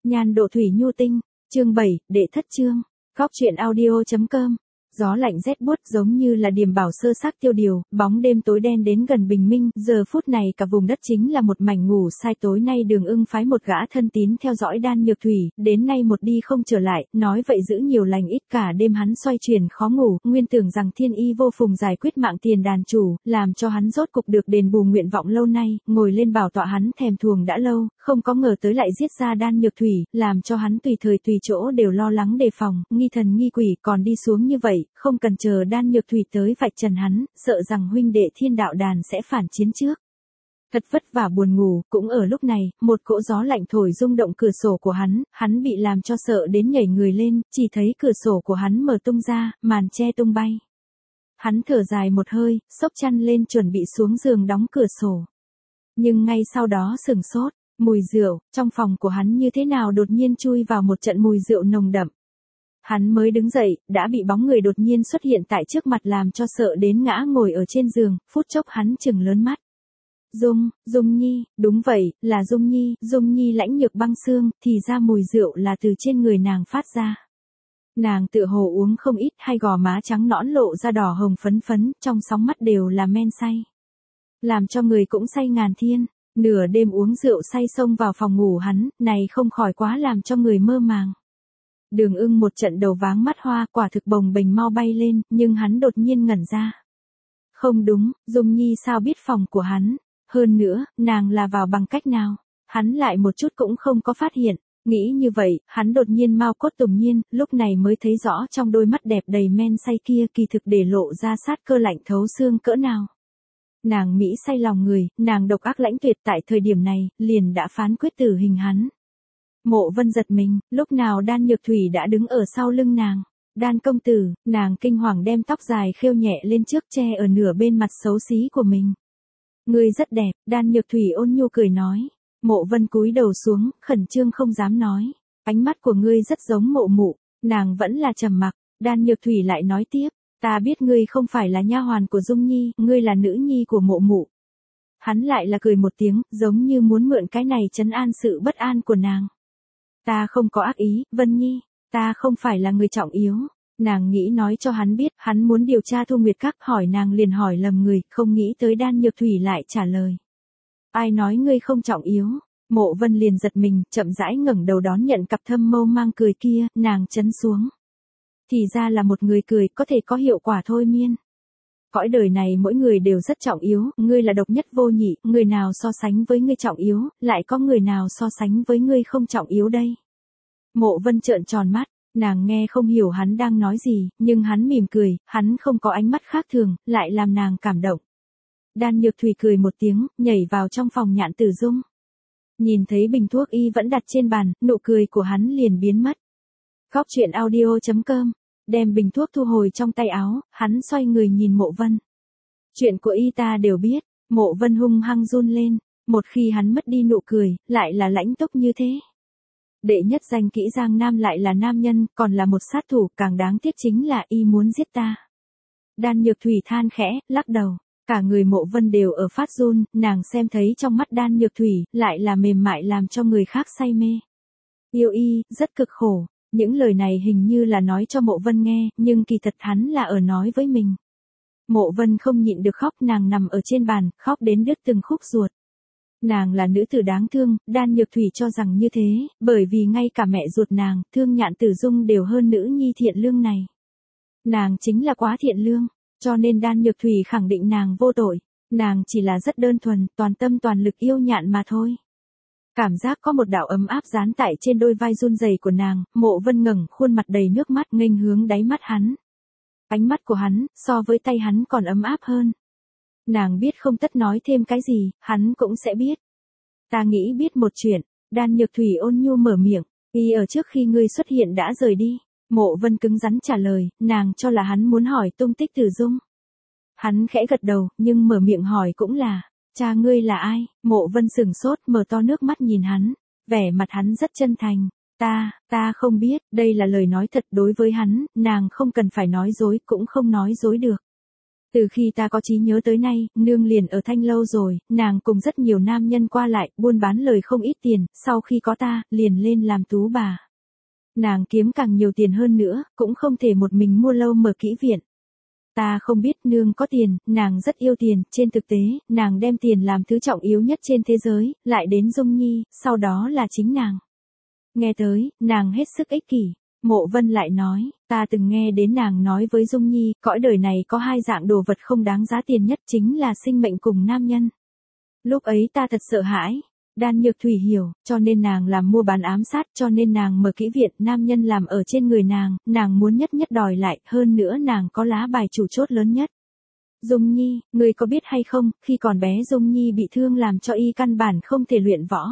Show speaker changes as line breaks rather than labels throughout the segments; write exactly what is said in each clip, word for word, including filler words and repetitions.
Nhan độ thủy nhu tinh, chương bảy, đệ thất chương, góc truyện audio.com. Gió lạnh rét buốt giống như là điềm bảo sơ xác tiêu điều, bóng đêm tối đen đến gần bình minh, giờ phút này cả vùng đất chính là một mảnh ngủ sai. Tối nay Đường Ưng phái một gã thân tín theo dõi Đan Nhược Thủy, đến nay một đi không trở lại, nói vậy giữ nhiều lành ít, cả đêm hắn xoay chuyển khó ngủ, nguyên tưởng rằng thiên y vô phùng giải quyết mạng tiền đàn chủ, làm cho hắn rốt cục được đền bù nguyện vọng lâu nay, ngồi lên bảo tọa hắn thèm thuồng đã lâu, không có ngờ tới lại giết ra Đan Nhược Thủy, làm cho hắn tùy thời tùy chỗ đều lo lắng đề phòng, nghi thần nghi quỷ, còn đi xuống như vậy, không cần chờ Đan Nhược Thủy tới vạch trần hắn, sợ rằng huynh đệ Thiên Đạo Đàn sẽ phản chiến trước. Thật vất vả buồn ngủ, cũng ở lúc này, một cỗ gió lạnh thổi rung động cửa sổ của hắn, hắn bị làm cho sợ đến nhảy người lên, chỉ thấy cửa sổ của hắn mở tung ra, màn che tung bay. Hắn thở dài một hơi, xốc chăn lên chuẩn bị xuống giường đóng cửa sổ. Nhưng ngay sau đó sửng sốt, mùi rượu, trong phòng của hắn như thế nào đột nhiên chui vào một trận mùi rượu nồng đậm. Hắn mới đứng dậy, đã bị bóng người đột nhiên xuất hiện tại trước mặt làm cho sợ đến ngã ngồi ở trên giường, phút chốc hắn chừng lớn mắt. Dung, Dung Nhi, đúng vậy, là Dung Nhi, Dung Nhi lãnh nhược băng xương, thì ra mùi rượu là từ trên người nàng phát ra. Nàng tựa hồ uống không ít, hai gò má trắng nõn lộ ra đỏ hồng phấn phấn, trong sóng mắt đều là men say. Làm cho người cũng say ngàn thiên, nửa đêm uống rượu say xông vào phòng ngủ hắn, này không khỏi quá làm cho người mơ màng. Đường Ưng một trận đầu váng mắt hoa, quả thực bồng bềnh mau bay lên, nhưng hắn đột nhiên ngẩn ra. Không đúng, Dung Nhi sao biết phòng của hắn, hơn nữa, nàng là vào bằng cách nào, hắn lại một chút cũng không có phát hiện, nghĩ như vậy, hắn đột nhiên mau cốt tùng nhiên, lúc này mới thấy rõ trong đôi mắt đẹp đầy men say kia kỳ thực để lộ ra sát cơ lạnh thấu xương cỡ nào. Nàng Mỹ say lòng người, nàng độc ác lãnh tuyệt tại thời điểm này, liền đã phán quyết tử hình hắn. Mộ Vân giật mình, lúc nào Đan Nhược Thủy đã đứng ở sau lưng nàng. Đan công tử, nàng kinh hoàng đem tóc dài khêu nhẹ lên trước che ở nửa bên mặt xấu xí của mình. Ngươi rất đẹp, Đan Nhược Thủy ôn nhu cười nói. Mộ Vân cúi đầu xuống, khẩn trương không dám nói. Ánh mắt của ngươi rất giống mộ mụ, nàng vẫn là trầm mặc. Đan Nhược Thủy lại nói tiếp, ta biết ngươi không phải là nha hoàn của Dung Nhi, ngươi là nữ nhi của mộ mụ. Hắn lại là cười một tiếng, giống như muốn mượn cái này trấn an sự bất an của nàng. Ta không có ác ý, Vân Nhi, ta không phải là người trọng yếu. Nàng nghĩ nói cho hắn biết, hắn muốn điều tra Thu Nguyệt Các, hỏi nàng liền hỏi lầm người, không nghĩ tới Đan Nhược Thủy lại trả lời. Ai nói ngươi không trọng yếu? Mộ Vân liền giật mình, chậm rãi ngẩng đầu đón nhận cặp thâm mâu mang cười kia, nàng chấn xuống. Thì ra là một người cười có thể có hiệu quả thôi miên. Cõi đời này mỗi người đều rất trọng yếu, ngươi là độc nhất vô nhị, người nào so sánh với ngươi trọng yếu, lại có người nào so sánh với ngươi không trọng yếu đây. Mộ Vân trợn tròn mắt, nàng nghe không hiểu hắn đang nói gì, nhưng hắn mỉm cười, hắn không có ánh mắt khác thường, lại làm nàng cảm động. Đan Nhược Thủy cười một tiếng, nhảy vào trong phòng Nhạn Tử Dung. Nhìn thấy bình thuốc y vẫn đặt trên bàn, nụ cười của hắn liền biến mất. Góc truyện audio.com. Đem bình thuốc thu hồi trong tay áo, hắn xoay người nhìn Mộ Vân. Chuyện của y ta đều biết, Mộ Vân hung hăng run lên, một khi hắn mất đi nụ cười, lại là lãnh túc như thế. Đệ nhất danh kỹ Giang Nam lại là nam nhân, còn là một sát thủ, càng đáng tiếc chính là y muốn giết ta. Đan Nhược Thủy than khẽ, lắc đầu, cả người Mộ Vân đều ở phát run, nàng xem thấy trong mắt Đan Nhược Thủy, lại là mềm mại làm cho người khác say mê. Yêu y, rất cực khổ. Những lời này hình như là nói cho Mộ Vân nghe, nhưng kỳ thật hắn là ở nói với mình. Mộ Vân không nhịn được khóc, nàng nằm ở trên bàn, khóc đến đứt từng khúc ruột. Nàng là nữ tử đáng thương, Đan Nhược Thủy cho rằng như thế, bởi vì ngay cả mẹ ruột nàng, Thương Nhạn Tử Dung đều hơn nữ nhi thiện lương này. Nàng chính là quá thiện lương, cho nên Đan Nhược Thủy khẳng định nàng vô tội, nàng chỉ là rất đơn thuần, toàn tâm toàn lực yêu Nhạn mà thôi. Cảm giác có một đạo ấm áp dán tại trên đôi vai run rẩy của nàng, Mộ Vân ngẩng khuôn mặt đầy nước mắt nghênh hướng đáy mắt hắn. Ánh mắt của hắn, so với tay hắn còn ấm áp hơn. Nàng biết không tất nói thêm cái gì, hắn cũng sẽ biết. Ta nghĩ biết một chuyện, Đan Nhược Thủy ôn nhu mở miệng, y ở trước khi ngươi xuất hiện đã rời đi. Mộ Vân cứng rắn trả lời, nàng cho là hắn muốn hỏi tung tích Tử Dung. Hắn khẽ gật đầu, nhưng mở miệng hỏi cũng là, cha ngươi là ai? Mộ Vân sửng sốt, mở to nước mắt nhìn hắn, vẻ mặt hắn rất chân thành. Ta, ta không biết, đây là lời nói thật đối với hắn, nàng không cần phải nói dối, cũng không nói dối được. Từ khi ta có trí nhớ tới nay, nương liền ở Thanh Lâu rồi, nàng cùng rất nhiều nam nhân qua lại, buôn bán lời không ít tiền, sau khi có ta, liền lên làm tú bà. Nàng kiếm càng nhiều tiền hơn nữa, cũng không thể một mình mua lâu mở kỹ viện. Ta không biết nương có tiền, nàng rất yêu tiền, trên thực tế, nàng đem tiền làm thứ trọng yếu nhất trên thế giới, lại đến Dung Nhi, sau đó là chính nàng. Nghe tới, nàng hết sức ích kỷ. Mộ Vân lại nói, ta từng nghe đến nàng nói với Dung Nhi, cõi đời này có hai dạng đồ vật không đáng giá tiền nhất chính là sinh mệnh cùng nam nhân. Lúc ấy ta thật sợ hãi. Đan Nhược Thủy hiểu, cho nên nàng làm mua bán ám sát, cho nên nàng mở kỹ viện, nam nhân làm ở trên người nàng, nàng muốn nhất nhất đòi lại, hơn nữa nàng có lá bài chủ chốt lớn nhất. Dung Nhi, ngươi có biết hay không, khi còn bé Dung Nhi bị thương làm cho y căn bản không thể luyện võ.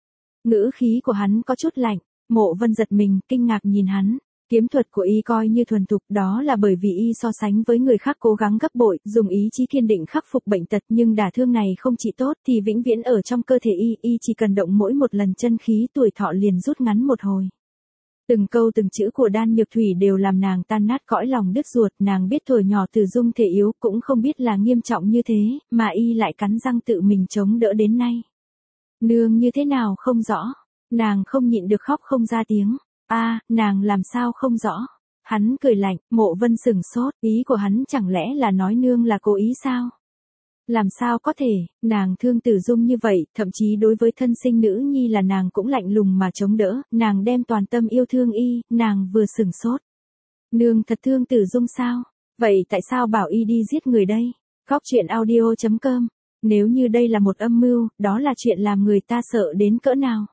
Ngữ khí của hắn có chút lạnh, Mộ Vân giật mình, kinh ngạc nhìn hắn. Kiếm thuật của y coi như thuần thục, đó là bởi vì y so sánh với người khác cố gắng gấp bội, dùng ý chí kiên định khắc phục bệnh tật, nhưng đả thương này không trị tốt thì vĩnh viễn ở trong cơ thể y, y chỉ cần động mỗi một lần chân khí tuổi thọ liền rút ngắn một hồi. Từng câu từng chữ của Đan Nhược Thủy đều làm nàng tan nát cõi lòng đứt ruột, nàng biết tuổi nhỏ Tử Dung thể yếu, cũng không biết là nghiêm trọng như thế, mà y lại cắn răng tự mình chống đỡ đến nay. Nương như thế nào không rõ, nàng không nhịn được khóc không ra tiếng. A, à, nàng làm sao không rõ. Hắn cười lạnh, Mộ Vân sừng sốt, ý của hắn chẳng lẽ là nói nương là cố ý sao? Làm sao có thể, nàng thương Tử Dung như vậy, thậm chí đối với thân sinh nữ nhi là nàng cũng lạnh lùng mà chống đỡ, nàng đem toàn tâm yêu thương y, nàng vừa sừng sốt. Nương thật thương Tử Dung sao? Vậy tại sao bảo y đi giết người đây? Góc truyện audio chấm com. Nếu như đây là một âm mưu, đó là chuyện làm người ta sợ đến cỡ nào?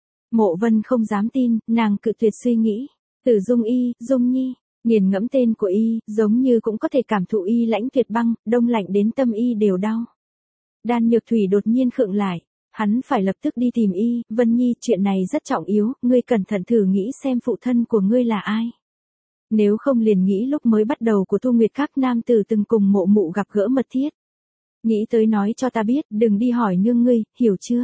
Mộ Vân không dám tin, nàng cự tuyệt suy nghĩ. Tử Dung y, Dung Nhi, nghiền ngẫm tên của y, giống như cũng có thể cảm thụ y lãnh tuyệt băng, đông lạnh đến tâm y đều đau. Đan Nhược Thủy đột nhiên khựng lại, hắn phải lập tức đi tìm y, Vân Nhi, chuyện này rất trọng yếu, ngươi cẩn thận thử nghĩ xem phụ thân của ngươi là ai. Nếu không liền nghĩ lúc mới bắt đầu của Thu Nguyệt các nam tử từng cùng mộ mụ gặp gỡ mật thiết. Nghĩ tới nói cho ta biết, đừng đi hỏi nương ngươi, hiểu chưa?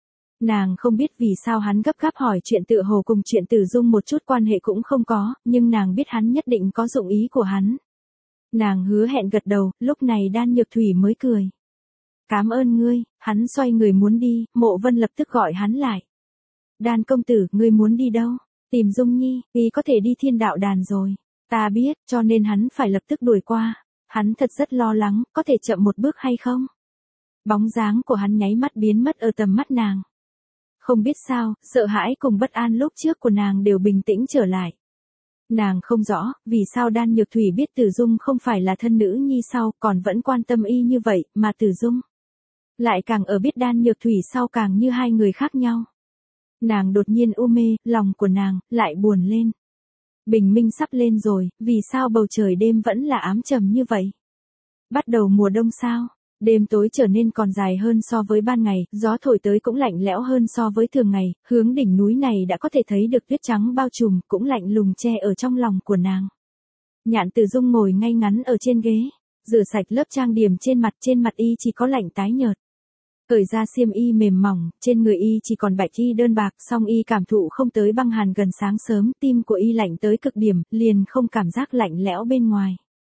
Nàng không biết vì sao hắn gấp gáp hỏi chuyện Tự Hồ cùng chuyện Tử Dung một chút quan hệ cũng không có, nhưng nàng biết hắn nhất định có dụng ý của hắn. Nàng hứa hẹn gật đầu, lúc này Đan Nhược Thủy mới cười. Cảm ơn ngươi, hắn xoay người muốn đi, Mộ Vân lập tức gọi hắn lại. Đan công tử, ngươi muốn đi đâu? Tìm Dung Nhi, vì có thể đi Thiên Đạo Đàn rồi. Ta biết, cho nên hắn phải lập tức đuổi qua. Hắn thật rất lo lắng, có thể chậm một bước hay không? Bóng dáng của hắn nháy mắt biến mất ở tầm mắt nàng. Không biết sao, sợ hãi cùng bất an lúc trước của nàng đều bình tĩnh trở lại. Nàng không rõ, vì sao Đan Nhược Thủy biết Tử Dung không phải là thân nữ nhi sau, còn vẫn quan tâm y như vậy, mà Tử Dung lại càng ở biết Đan Nhược Thủy sau càng như hai người khác nhau. Nàng đột nhiên u mê, lòng của nàng lại buồn lên. Bình minh sắp lên rồi, vì sao bầu trời đêm vẫn là ám trầm như vậy? Bắt đầu mùa đông sao? Đêm tối trở nên còn dài hơn so với ban ngày, gió thổi tới cũng lạnh lẽo hơn so với thường ngày, hướng đỉnh núi này đã có thể thấy được tuyết trắng bao trùm, cũng lạnh lùng che ở trong lòng của nàng. Nhạn Tử Dung ngồi ngay ngắn ở trên ghế, rửa sạch lớp trang điểm trên mặt, trên mặt y chỉ có lạnh tái nhợt. Cởi ra xiêm y mềm mỏng, trên người y chỉ còn bạch y đơn bạc, song y cảm thụ không tới băng hàn gần sáng sớm, tim của y lạnh tới cực điểm, liền không cảm giác lạnh lẽo bên ngoài.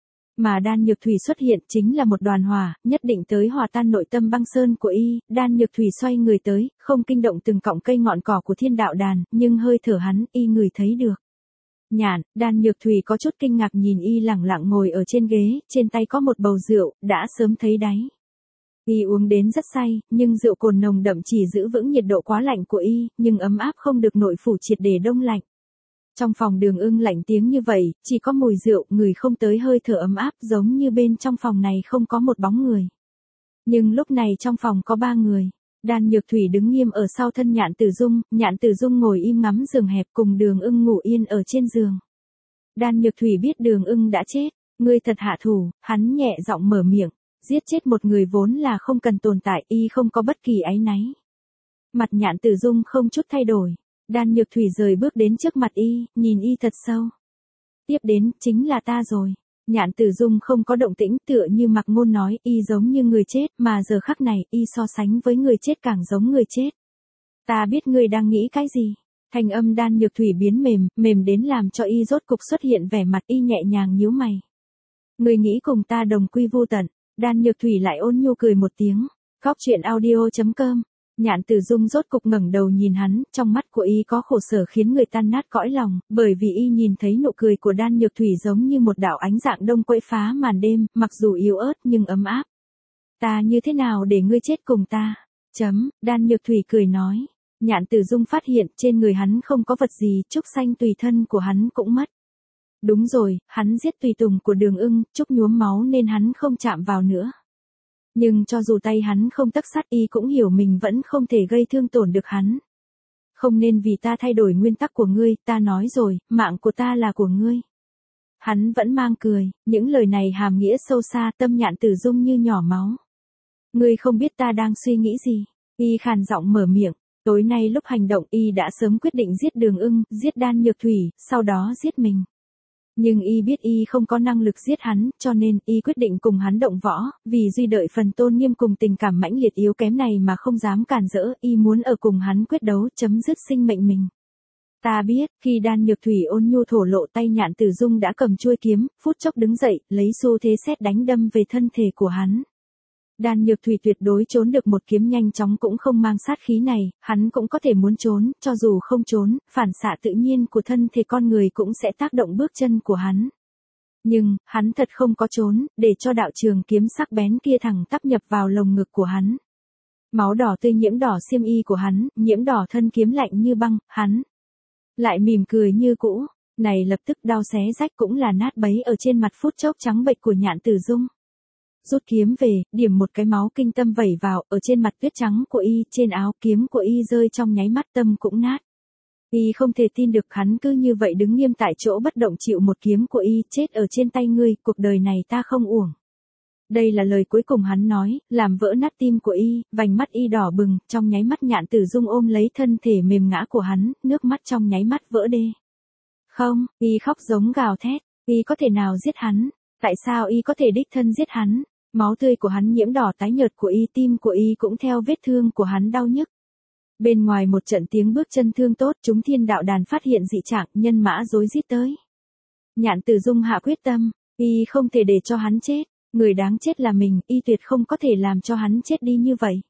Mà Đan Nhược Thủy xuất hiện chính là một đoàn hỏa, nhất định tới hòa tan nội tâm băng sơn của y, Đan Nhược Thủy xoay người tới, không kinh động từng cọng cây ngọn cỏ của Thiên Đạo Đàn, nhưng hơi thở hắn, y ngửi thấy được. Nhạn, Đan Nhược Thủy có chút kinh ngạc nhìn y lẳng lặng ngồi ở trên ghế, trên tay có một bầu rượu, đã sớm thấy đáy. Y uống đến rất say, nhưng rượu cồn nồng đậm chỉ giữ vững nhiệt độ quá lạnh của y, nhưng ấm áp không được nội phủ triệt để đông lạnh. Trong phòng Đường Ưng lạnh tiếng như vậy, chỉ có mùi rượu, người không tới hơi thở ấm áp giống như bên trong phòng này không có một bóng người. Nhưng lúc này trong phòng có ba người. Đan Nhược Thủy đứng nghiêm ở sau thân Nhạn Tử Dung, Nhạn Tử Dung ngồi im ngắm giường hẹp cùng Đường Ưng ngủ yên ở trên giường. Đan Nhược Thủy biết Đường Ưng đã chết, ngươi thật hạ thủ, hắn nhẹ giọng mở miệng, giết chết một người vốn là không cần tồn tại, y không có bất kỳ áy náy. Mặt Nhạn Tử Dung không chút thay đổi. Đan Nhược Thủy rời bước đến trước mặt y, nhìn y thật sâu. Tiếp đến, chính là ta rồi. Nhạn Tử Dung không có động tĩnh, tựa như Mặc Ngôn nói, y giống như người chết, mà giờ khắc này, y so sánh với người chết càng giống người chết. Ta biết ngươi đang nghĩ cái gì. Thanh âm Đan Nhược Thủy biến mềm, mềm đến làm cho y rốt cục xuất hiện vẻ mặt, y nhẹ nhàng nhíu mày. Ngươi nghĩ cùng ta đồng quy vu tận. Đan Nhược Thủy lại ôn nhu cười một tiếng. Góc truyện audio chấm com. Nhạn Tử Dung rốt cục ngẩng đầu nhìn hắn, trong mắt của y có khổ sở khiến người tan nát cõi lòng, bởi vì y nhìn thấy nụ cười của Đan Nhược Thủy giống như một đạo ánh dạng đông quậy phá màn đêm, mặc dù yếu ớt nhưng ấm áp. Ta như thế nào để ngươi chết cùng ta? Chấm, Đan Nhược Thủy cười nói. Nhạn Tử Dung phát hiện trên người hắn không có vật gì, trúc xanh tùy thân của hắn cũng mất. Đúng rồi, hắn giết tùy tùng của Đường Ưng, trúc nhuốm máu nên hắn không chạm vào nữa. Nhưng cho dù tay hắn không tấc sắt y cũng hiểu mình vẫn không thể gây thương tổn được hắn. Không nên vì ta thay đổi nguyên tắc của ngươi, ta nói rồi, mạng của ta là của ngươi. Hắn vẫn mang cười, những lời này hàm nghĩa sâu xa, tâm Nhạn Tử Dung như nhỏ máu. Ngươi không biết ta đang suy nghĩ gì. Y khàn giọng mở miệng, tối nay lúc hành động y đã sớm quyết định giết Đường Ưng, giết Đan Nhược Thủy, sau đó giết mình. Nhưng y biết y không có năng lực giết hắn, cho nên y quyết định cùng hắn động võ, vì duy đợi phần tôn nghiêm cùng tình cảm mãnh liệt yếu kém này mà không dám cản rỡ, y muốn ở cùng hắn quyết đấu, chấm dứt sinh mệnh mình. Ta biết, khi Đan Nhược Thủy ôn nhu thổ lộ tay Nhạn Tử Dung đã cầm chuôi kiếm, phút chốc đứng dậy, lấy xu thế sét đánh đâm về thân thể của hắn. Đan Nhược Thủy tuyệt đối trốn được một kiếm nhanh chóng cũng không mang sát khí này, hắn cũng có thể muốn trốn, cho dù không trốn, phản xạ tự nhiên của thân thể con người cũng sẽ tác động bước chân của hắn. Nhưng, hắn thật không có trốn, để cho đạo trường kiếm sắc bén kia thẳng tắp nhập vào lồng ngực của hắn. Máu đỏ tươi nhiễm đỏ xiêm y của hắn, nhiễm đỏ thân kiếm lạnh như băng, hắn lại mỉm cười như cũ, này lập tức đau xé rách cũng là nát bấy ở trên mặt phút chốc trắng bệch của Nhạn Tử Dung. Rút kiếm về, điểm một cái máu kinh tâm vẩy vào, ở trên mặt tuyết trắng của y, trên áo kiếm của y rơi trong nháy mắt tâm cũng nát. Y không thể tin được hắn cứ như vậy đứng nghiêm tại chỗ bất động chịu một kiếm của y, chết ở trên tay ngươi, cuộc đời này ta không uổng. Đây là lời cuối cùng hắn nói, làm vỡ nát tim của y, vành mắt y đỏ bừng, trong nháy mắt Nhạn Tử Dung ôm lấy thân thể mềm ngã của hắn, nước mắt trong nháy mắt vỡ đê. Không, y khóc giống gào thét, y có thể nào giết hắn? Tại sao y có thể đích thân giết hắn? Máu tươi của hắn nhiễm đỏ tái nhợt của y, tim của y cũng theo vết thương của hắn đau nhức. Bên ngoài một trận tiếng bước chân thương tốt, chúng thiên đạo đàn phát hiện dị trạng, nhân mã rối rít tới. Nhạn Tử Dung hạ quyết tâm, y không thể để cho hắn chết, người đáng chết là mình, y tuyệt không có thể làm cho hắn chết đi như vậy.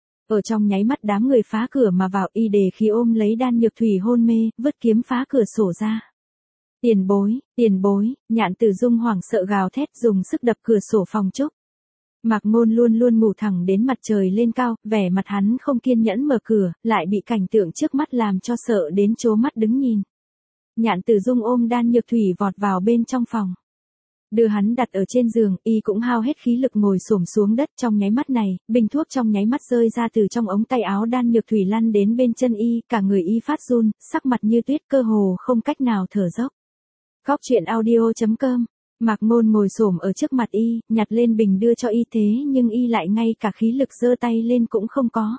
Ở trong nháy mắt đám người phá cửa mà vào, y đề khí ôm lấy Đan Nhược Thủy hôn mê, vứt kiếm phá cửa sổ ra. Tiền bối, tiền bối, Nhạn Tử Dung hoảng sợ gào thét dùng sức đập cửa sổ phòng trúc. Mạc Ngôn luôn luôn ngủ thẳng đến mặt trời lên cao, vẻ mặt hắn không kiên nhẫn mở cửa, lại bị cảnh tượng trước mắt làm cho sợ đến trố mắt đứng nhìn. Nhạn Tử Dung ôm Đan Nhược Thủy vọt vào bên trong phòng. Đưa hắn đặt ở trên giường, y cũng hao hết khí lực ngồi xổm xuống đất trong nháy mắt này, bình thuốc trong nháy mắt rơi ra từ trong ống tay áo Đan Nhược Thủy lăn đến bên chân y, cả người y phát run, sắc mặt như tuyết cơ hồ không cách nào thở dốc. Góc truyện audio chấm com. Mạc Ngôn ngồi xổm ở trước mặt y, nhặt lên bình đưa cho y thế nhưng y lại ngay cả khí lực giơ tay lên cũng không có.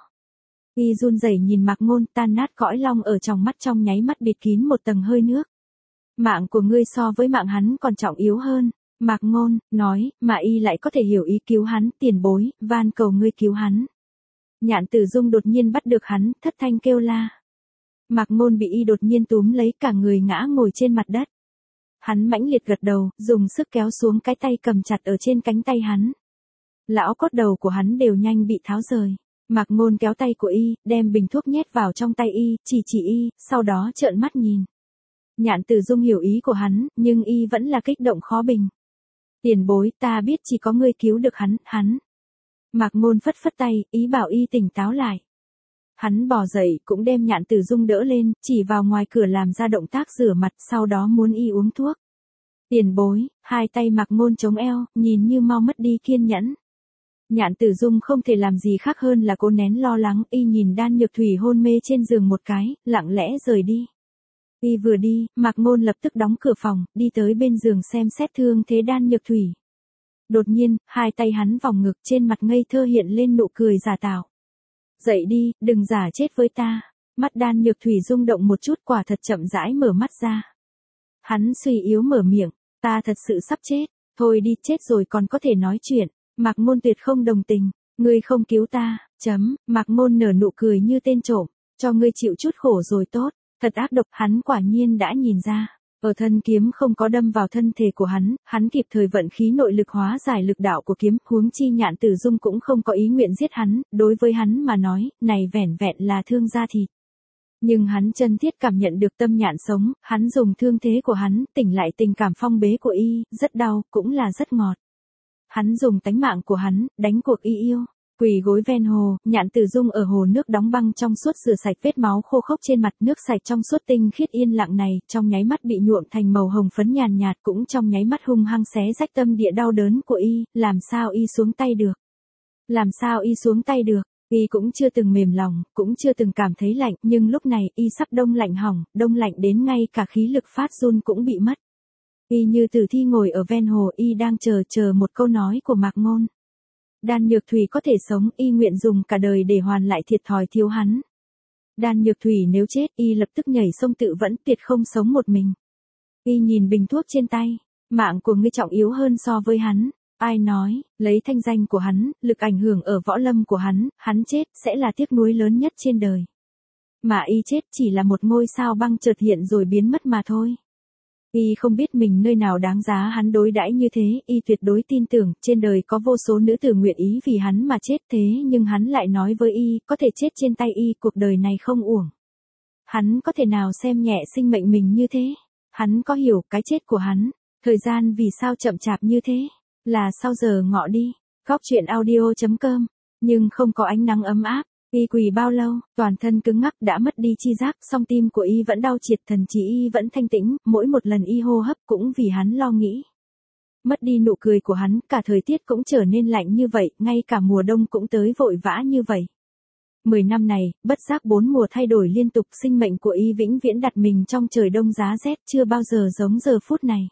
Y run rẩy nhìn Mạc Ngôn, tan nát cõi lòng ở trong mắt trong nháy mắt bịt kín một tầng hơi nước. Mạng của ngươi so với mạng hắn còn trọng yếu hơn. Mạc Ngôn nói, mà y lại có thể hiểu ý, cứu hắn, tiền bối, van cầu ngươi cứu hắn. Nhạn Tử Dung đột nhiên bắt được hắn, thất thanh kêu la. Mạc Ngôn bị y đột nhiên túm lấy, cả người ngã ngồi trên mặt đất. Hắn mãnh liệt gật đầu, dùng sức kéo xuống cái tay cầm chặt ở trên cánh tay hắn. Lão cốt đầu của hắn đều nhanh bị tháo rời. Mạc Ngôn kéo tay của y, đem bình thuốc nhét vào trong tay y, chỉ chỉ y, sau đó trợn mắt nhìn. Nhạn Tử Dung hiểu ý của hắn, nhưng y vẫn là kích động khó bình. Tiền bối, ta biết chỉ có ngươi cứu được hắn, hắn. Mạc Ngôn phất phất tay, ý bảo y tỉnh táo lại. Hắn bò dậy, cũng đem Nhạn Tử Dung đỡ lên, chỉ vào ngoài cửa làm ra động tác rửa mặt, sau đó muốn y uống thuốc. Tiền bối, hai tay Mạc Ngôn chống eo, nhìn như mau mất đi kiên nhẫn. Nhạn Tử Dung không thể làm gì khác hơn là cố nén lo lắng, y nhìn Đan Nhược Thủy hôn mê trên giường một cái, lặng lẽ rời đi. Y vừa đi, Mạc Ngôn lập tức đóng cửa phòng, đi tới bên giường xem xét thương thế Đan Nhược Thủy. Đột nhiên, hai tay hắn vòng ngực, trên mặt ngây thơ hiện lên nụ cười giả tạo. Dậy đi, đừng giả chết với ta. Mắt Đan Nhược Thủy rung động một chút, quả thật chậm rãi mở mắt ra. Hắn suy yếu mở miệng, ta thật sự sắp chết, thôi đi, chết rồi còn có thể nói chuyện. Mạc Ngôn tuyệt không đồng tình, ngươi không cứu ta, chấm, Mạc Ngôn nở nụ cười như tên trộm, cho ngươi chịu chút khổ rồi tốt, thật ác độc, hắn quả nhiên đã nhìn ra. Ở thân kiếm không có đâm vào thân thể của hắn, hắn kịp thời vận khí nội lực hóa giải lực đạo của kiếm, huống chi Nhạn Tử Dung cũng không có ý nguyện giết hắn, đối với hắn mà nói, này vẻn vẹn là thương da thịt. Nhưng hắn chân thiết cảm nhận được Tâm Nhạn sống, hắn dùng thương thế của hắn, tỉnh lại tình cảm phong bế của y, rất đau, cũng là rất ngọt. Hắn dùng tánh mạng của hắn, đánh cuộc y yêu. Quỳ gối ven hồ, Nhạn Tử Dung ở hồ nước đóng băng trong suốt rửa sạch vết máu khô khốc trên mặt, nước sạch trong suốt tinh khiết yên lặng này, trong nháy mắt bị nhuộm thành màu hồng phấn nhàn nhạt, cũng trong nháy mắt hung hăng xé rách tâm địa đau đớn của y, làm sao y xuống tay được? Làm sao y xuống tay được? Y cũng chưa từng mềm lòng, cũng chưa từng cảm thấy lạnh, nhưng lúc này y sắp đông lạnh hỏng, đông lạnh đến ngay cả khí lực phát run cũng bị mất. Y như tử thi ngồi ở ven hồ, y đang chờ chờ một câu nói của Mạc Ngôn. Đan Nhược Thủy có thể sống, y nguyện dùng cả đời để hoàn lại thiệt thòi thiếu hắn. Đan Nhược Thủy nếu chết, y lập tức nhảy sông tự vẫn, tuyệt không sống một mình. Y nhìn bình thuốc trên tay, mạng của ngươi trọng yếu hơn so với hắn. Ai nói, lấy thanh danh của hắn, lực ảnh hưởng ở võ lâm của hắn, hắn chết sẽ là tiếc nuối lớn nhất trên đời. Mà y chết chỉ là một ngôi sao băng chợt hiện rồi biến mất mà thôi. Y không biết mình nơi nào đáng giá hắn đối đãi như thế, y tuyệt đối tin tưởng, trên đời có vô số nữ tử nguyện ý vì hắn mà chết, thế nhưng hắn lại nói với y, có thể chết trên tay y, cuộc đời này không uổng. Hắn có thể nào xem nhẹ sinh mệnh mình như thế? Hắn có hiểu cái chết của hắn, thời gian vì sao chậm chạp như thế? Là sau giờ ngọ đi, Góc Truyện Audio chấm com, nhưng không có ánh nắng ấm áp. Y quỳ bao lâu, toàn thân cứng ngắc đã mất đi chi giác, song tim của y vẫn đau triệt, thần trí y vẫn thanh tĩnh, mỗi một lần y hô hấp cũng vì hắn lo nghĩ. Mất đi nụ cười của hắn, cả thời tiết cũng trở nên lạnh như vậy, ngay cả mùa đông cũng tới vội vã như vậy. Mười năm này, bất giác bốn mùa thay đổi liên tục, sinh mệnh của y vĩnh viễn đặt mình trong trời đông giá rét, chưa bao giờ giống giờ phút này.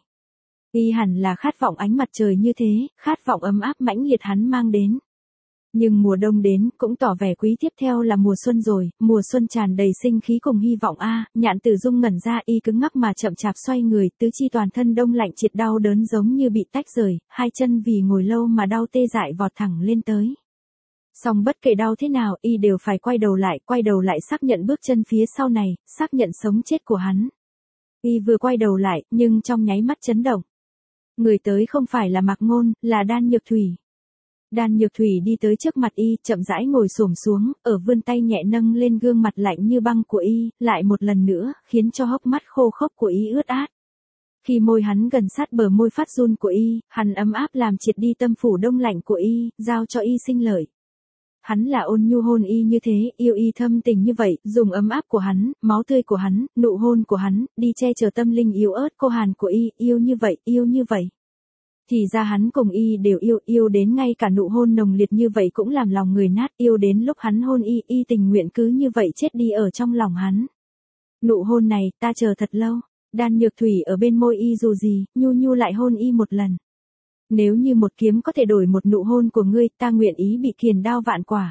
Y hẳn là khát vọng ánh mặt trời như thế, khát vọng ấm áp mãnh liệt hắn mang đến. Nhưng mùa đông đến, cũng tỏ vẻ quý, tiếp theo là mùa xuân rồi, mùa xuân tràn đầy sinh khí cùng hy vọng a. Nhạn Tử Dung ngẩn ra, y cứng ngắc mà chậm chạp xoay người, tứ chi toàn thân đông lạnh triệt, đau đớn giống như bị tách rời, hai chân vì ngồi lâu mà đau tê dại vọt thẳng lên tới. Song bất kể đau thế nào, y đều phải quay đầu lại, quay đầu lại xác nhận bước chân phía sau này, xác nhận sống chết của hắn. Y vừa quay đầu lại, nhưng trong nháy mắt chấn động. Người tới không phải là Mạc Ngôn, là Đan Nhược Thủy. Đan Nhược Thủy đi tới trước mặt y, chậm rãi ngồi xổm xuống, ở vươn tay nhẹ nâng lên gương mặt lạnh như băng của y, lại một lần nữa, khiến cho hốc mắt khô khốc của y ướt át. Khi môi hắn gần sát bờ môi phát run của y, hắn ấm áp làm triệt đi tâm phủ đông lạnh của y, giao cho y sinh lợi. Hắn là ôn nhu hôn y như thế, yêu y thâm tình như vậy, dùng ấm áp của hắn, máu tươi của hắn, nụ hôn của hắn, đi che chở tâm linh yếu ớt cô hàn của y, yêu như vậy, yêu như vậy. Thì ra hắn cùng y đều yêu, yêu đến ngay cả nụ hôn nồng liệt như vậy cũng làm lòng người nát, yêu đến lúc hắn hôn y, y tình nguyện cứ như vậy chết đi ở trong lòng hắn. Nụ hôn này, ta chờ thật lâu. Đan Nhược Thủy ở bên môi y dù gì, nhu nhu lại hôn y một lần. Nếu như một kiếm có thể đổi một nụ hôn của ngươi, ta nguyện ý bị kiền đao vạn quả.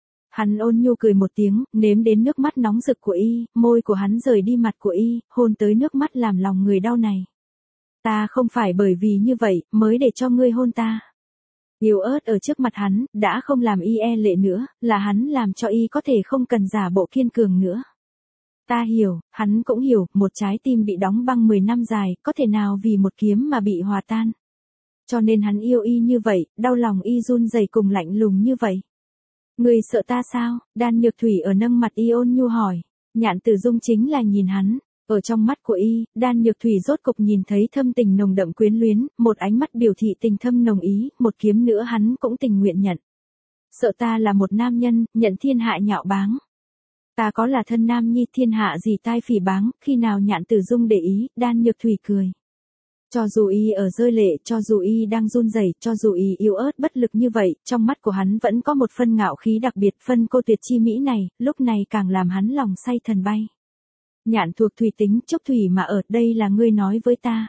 Hắn ôn nhu cười một tiếng, nếm đến nước mắt nóng rực của y, môi của hắn rời đi mặt của y, hôn tới nước mắt làm lòng người đau này. Ta không phải bởi vì như vậy, mới để cho ngươi hôn ta. Yếu ớt ở trước mặt hắn, đã không làm y e lệ nữa, là hắn làm cho y có thể không cần giả bộ kiên cường nữa. Ta hiểu, hắn cũng hiểu, một trái tim bị đóng băng mười năm dài, có thể nào vì một kiếm mà bị hòa tan. Cho nên hắn yêu y như vậy, đau lòng y run rẩy cùng lạnh lùng như vậy. Ngươi sợ ta sao? Đan Nhược Thủy ở nâng mặt y ôn nhu hỏi. Nhạn Tử Dung chính là nhìn hắn. Ở trong mắt của y, Đan Nhược Thủy rốt cục nhìn thấy thâm tình nồng đậm quyến luyến, một ánh mắt biểu thị tình thâm nồng ý, một kiếm nữa hắn cũng tình nguyện nhận. Sợ ta là một nam nhân, nhận thiên hạ nhạo báng. Ta có là thân nam nhi, thiên hạ gì tai phỉ báng, khi nào Nhạn Tử Dung để ý, Đan Nhược Thủy cười. Cho dù y ở rơi lệ, cho dù y đang run rẩy, cho dù y yếu ớt bất lực như vậy, trong mắt của hắn vẫn có một phân ngạo khí đặc biệt, phân cô tuyệt chi mỹ này, lúc này càng làm hắn lòng say thần bay. Nhạn thuộc thủy tính, Trúc Thủy mà ở đây là ngươi nói với ta.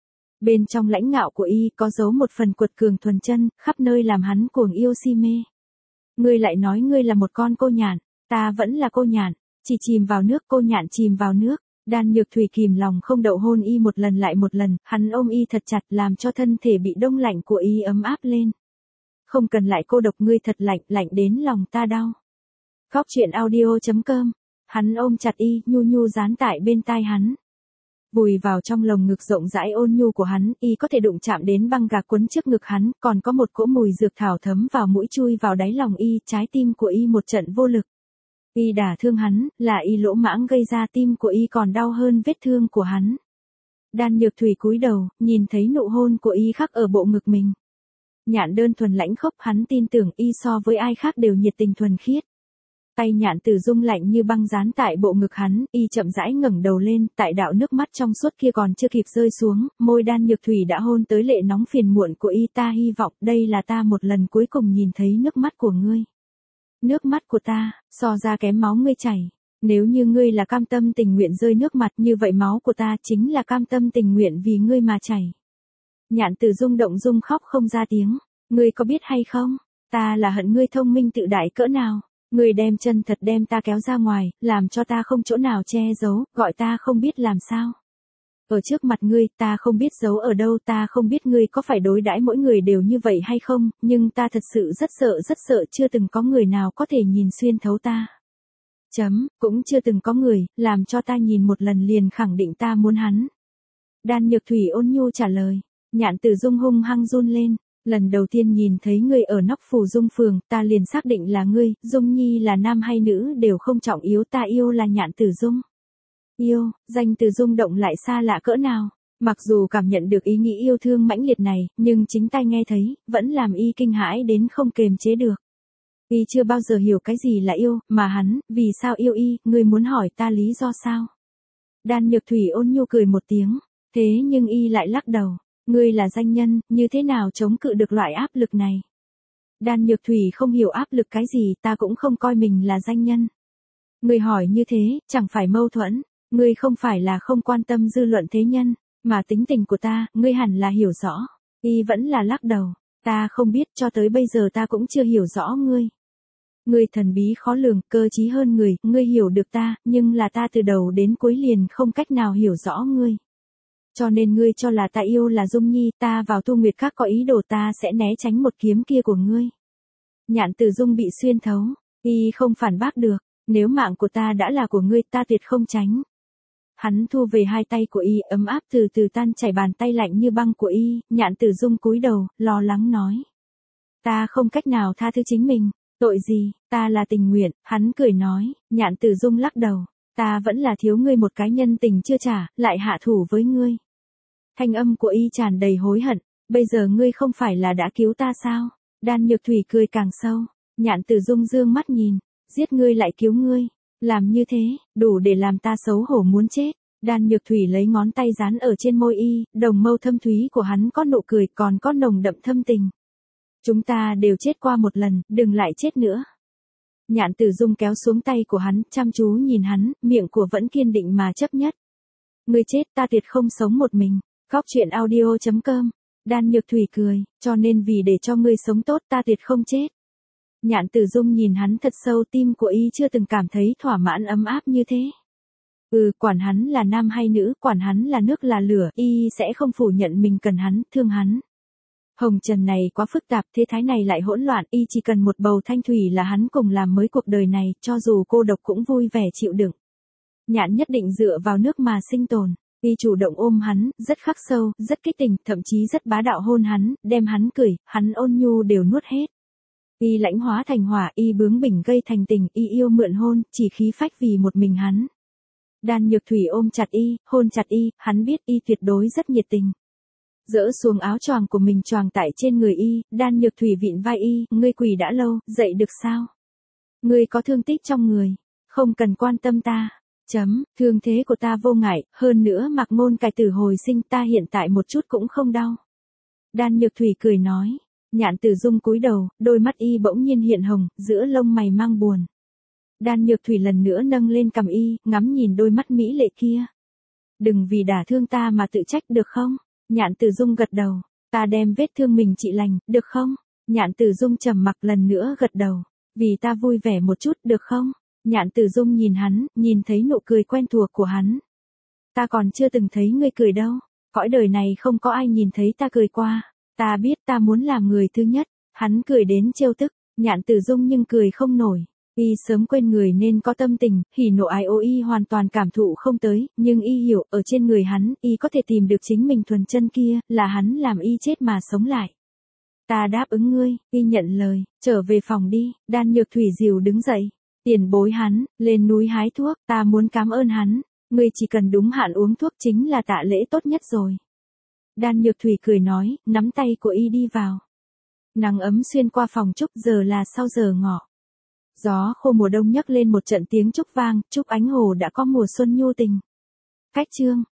Bên trong lãnh ngạo của y có giấu một phần quật cường thuần chân, khắp nơi làm hắn cuồng yêu si mê. Ngươi lại nói ngươi là một con cô nhạn, ta vẫn là cô nhạn, chỉ chìm vào nước, cô nhạn chìm vào nước. Đan Nhược Thủy kìm lòng không đậu hôn y một lần lại một lần, hắn ôm y thật chặt làm cho thân thể bị đông lạnh của y ấm áp lên. Không cần lại cô độc, ngươi thật lạnh, lạnh đến lòng ta đau. Góc Truyện Audio chấm com. Hắn ôm chặt y, nhu nhu dán tại bên tai hắn. Vùi vào trong lồng ngực rộng rãi ôn nhu của hắn, y có thể đụng chạm đến băng gạc quấn trước ngực hắn, còn có một cỗ mùi dược thảo thấm vào mũi chui vào đáy lòng y, trái tim của y một trận vô lực. Y đả thương hắn, là y lỗ mãng gây ra, tim của y còn đau hơn vết thương của hắn. Đan Nhược Thủy cúi đầu, nhìn thấy nụ hôn của y khắc ở bộ ngực mình. Nhạn đơn thuần lãnh khốc, hắn tin tưởng y so với ai khác đều nhiệt tình thuần khiết. Tay Nhạn Tử Dung lạnh như băng dán tại bộ ngực hắn, y chậm rãi ngẩng đầu lên, tại đạo nước mắt trong suốt kia còn chưa kịp rơi xuống, môi Đan Nhược Thủy đã hôn tới lệ nóng phiền muộn của y. Ta hy vọng đây là ta một lần cuối cùng nhìn thấy nước mắt của ngươi. Nước mắt của ta, so ra kém máu ngươi chảy. Nếu như ngươi là cam tâm tình nguyện rơi nước mặt, như vậy máu của ta chính là cam tâm tình nguyện vì ngươi mà chảy. Nhạn Tử Dung động dung khóc không ra tiếng. Ngươi có biết hay không, ta là hận ngươi thông minh tự đại cỡ nào. Ngươi đem chân thật đem ta kéo ra ngoài, làm cho ta không chỗ nào che giấu, gọi ta không biết làm sao. Ở trước mặt ngươi, ta không biết giấu ở đâu, ta không biết ngươi có phải đối đãi mỗi người đều như vậy hay không, nhưng ta thật sự rất sợ rất sợ, chưa từng có người nào có thể nhìn xuyên thấu ta. Chấm, cũng chưa từng có người, làm cho ta nhìn một lần liền khẳng định ta muốn hắn. Đan Nhược Thủy ôn nhu trả lời. Nhạn Tử Dung hung hăng run lên. Lần đầu tiên nhìn thấy ngươi ở nóc Phù Dung Phường, ta liền xác định là ngươi. Dung Nhi là nam hay nữ đều không trọng yếu, ta yêu là Nhạn Tử Dung. Yêu, danh từ rung động lại xa lạ cỡ nào. Mặc dù cảm nhận được ý nghĩ yêu thương mãnh liệt này, nhưng chính tai nghe thấy, vẫn làm y kinh hãi đến không kềm chế được. Y chưa bao giờ hiểu cái gì là yêu, mà hắn, vì sao yêu y, ngươi muốn hỏi ta lý do sao? Đan Nhược Thủy ôn nhu cười một tiếng, thế nhưng y lại lắc đầu. Ngươi là danh nhân, như thế nào chống cự được loại áp lực này? Đan Nhược Thủy không hiểu áp lực cái gì, ta cũng không coi mình là danh nhân. Ngươi hỏi như thế, chẳng phải mâu thuẫn. Ngươi không phải là không quan tâm dư luận thế nhân, mà tính tình của ta, ngươi hẳn là hiểu rõ. Y vẫn là lắc đầu, ta không biết, cho tới bây giờ ta cũng chưa hiểu rõ ngươi. Ngươi thần bí khó lường, cơ trí hơn người, ngươi hiểu được ta, nhưng là ta từ đầu đến cuối liền không cách nào hiểu rõ ngươi. Cho nên ngươi cho là ta yêu là Dung Nhi, ta vào tu nguyệt các có ý đồ, ta sẽ né tránh một kiếm kia của ngươi. Nhạn Tử Dung bị xuyên thấu, y không phản bác được, nếu mạng của ta đã là của ngươi, ta tuyệt không tránh. Hắn thu về hai tay của y, ấm áp từ từ tan chảy bàn tay lạnh như băng của y. Nhạn Tử Dung cúi đầu, lo lắng nói. Ta không cách nào tha thứ chính mình. Tội gì, ta là tình nguyện. Hắn cười nói. Nhạn Tử Dung lắc đầu. Ta vẫn là thiếu ngươi một cái nhân tình chưa trả, lại hạ thủ với ngươi. Thanh âm của y tràn đầy hối hận. Bây giờ ngươi không phải là đã cứu ta sao? Đan Nhược Thủy cười càng sâu. Nhạn Tử Dung dương mắt nhìn. Giết ngươi lại cứu ngươi. Làm như thế, đủ để làm ta xấu hổ muốn chết. Đan Nhược Thủy lấy ngón tay dán ở trên môi y, đồng mâu thâm thúy của hắn có nụ cười, còn có nồng đậm thâm tình. Chúng ta đều chết qua một lần, đừng lại chết nữa. Nhạn Tử Dung kéo xuống tay của hắn, chăm chú nhìn hắn, miệng của vẫn kiên định mà chấp nhất. Ngươi chết, ta tuyệt không sống một mình. Góc truyện audio chấm com. Đan Nhược Thủy cười, cho nên vì để cho ngươi sống tốt, ta tuyệt không chết. Nhạn Tử Dung nhìn hắn thật sâu, tim của y chưa từng cảm thấy thỏa mãn ấm áp như thế. Ừ, quản hắn là nam hay nữ, quản hắn là nước là lửa, y sẽ không phủ nhận mình cần hắn, thương hắn. Hồng trần này quá phức tạp, thế thái này lại hỗn loạn, y chỉ cần một bầu thanh thủy là hắn cùng làm mới cuộc đời này, cho dù cô độc cũng vui vẻ chịu đựng. Nhạn nhất định dựa vào nước mà sinh tồn. Y chủ động ôm hắn, rất khắc sâu, rất kích tình, thậm chí rất bá đạo hôn hắn, đem hắn cười, hắn ôn nhu đều nuốt hết. Y lãnh hóa thành hỏa, y bướng bỉnh gây thành tình, y yêu mượn hôn, chỉ khí phách vì một mình hắn. Đan Nhược Thủy ôm chặt y, hôn chặt y, hắn biết y tuyệt đối rất nhiệt tình. Dỡ xuống áo choàng của mình choàng tại trên người y, Đan Nhược Thủy vịn vai y, ngươi quỳ đã lâu, dậy được sao? Ngươi có thương tích trong người, không cần quan tâm ta. Chấm, thương thế của ta vô ngại, hơn nữa mặc môn cải tử hồi sinh, ta hiện tại một chút cũng không đau. Đan Nhược Thủy cười nói. Nhạn Tử Dung cúi đầu, đôi mắt y bỗng nhiên hiện hồng, giữa lông mày mang buồn. Đan Nhược Thủy lần nữa nâng lên cằm y, ngắm nhìn đôi mắt mỹ lệ kia. Đừng vì đả thương ta mà tự trách được không? Nhạn Tử Dung gật đầu. Ta đem vết thương mình trị lành, được không? Nhạn Tử Dung trầm mặc lần nữa gật đầu. Vì ta vui vẻ một chút, được không? Nhạn Tử Dung nhìn hắn, nhìn thấy nụ cười quen thuộc của hắn. Ta còn chưa từng thấy ngươi cười đâu. Cõi đời này không có ai nhìn thấy ta cười qua. Ta biết ta muốn làm người thứ nhất. Hắn cười đến trêu tức. Nhạn Tử Dung nhưng cười không nổi. Y sớm quên người nên có tâm tình, hỉ nộ ái ố y hoàn toàn cảm thụ không tới, nhưng y hiểu, ở trên người hắn, y có thể tìm được chính mình thuần chân kia, là hắn làm y chết mà sống lại. Ta đáp ứng ngươi, y nhận lời, trở về phòng đi, Đan Nhược Thủy dìu đứng dậy. Tiền bối hắn, lên núi hái thuốc, ta muốn cảm ơn hắn, ngươi chỉ cần đúng hạn uống thuốc chính là tạ lễ tốt nhất rồi. Đan Nhược Thủy cười nói, nắm tay của y đi vào. Nắng ấm xuyên qua phòng Trúc, giờ là sau giờ ngọ. Gió khô mùa đông nhấc lên một trận tiếng trúc vang, Trúc Ánh Hồ đã có mùa xuân nhu tình. Cách chương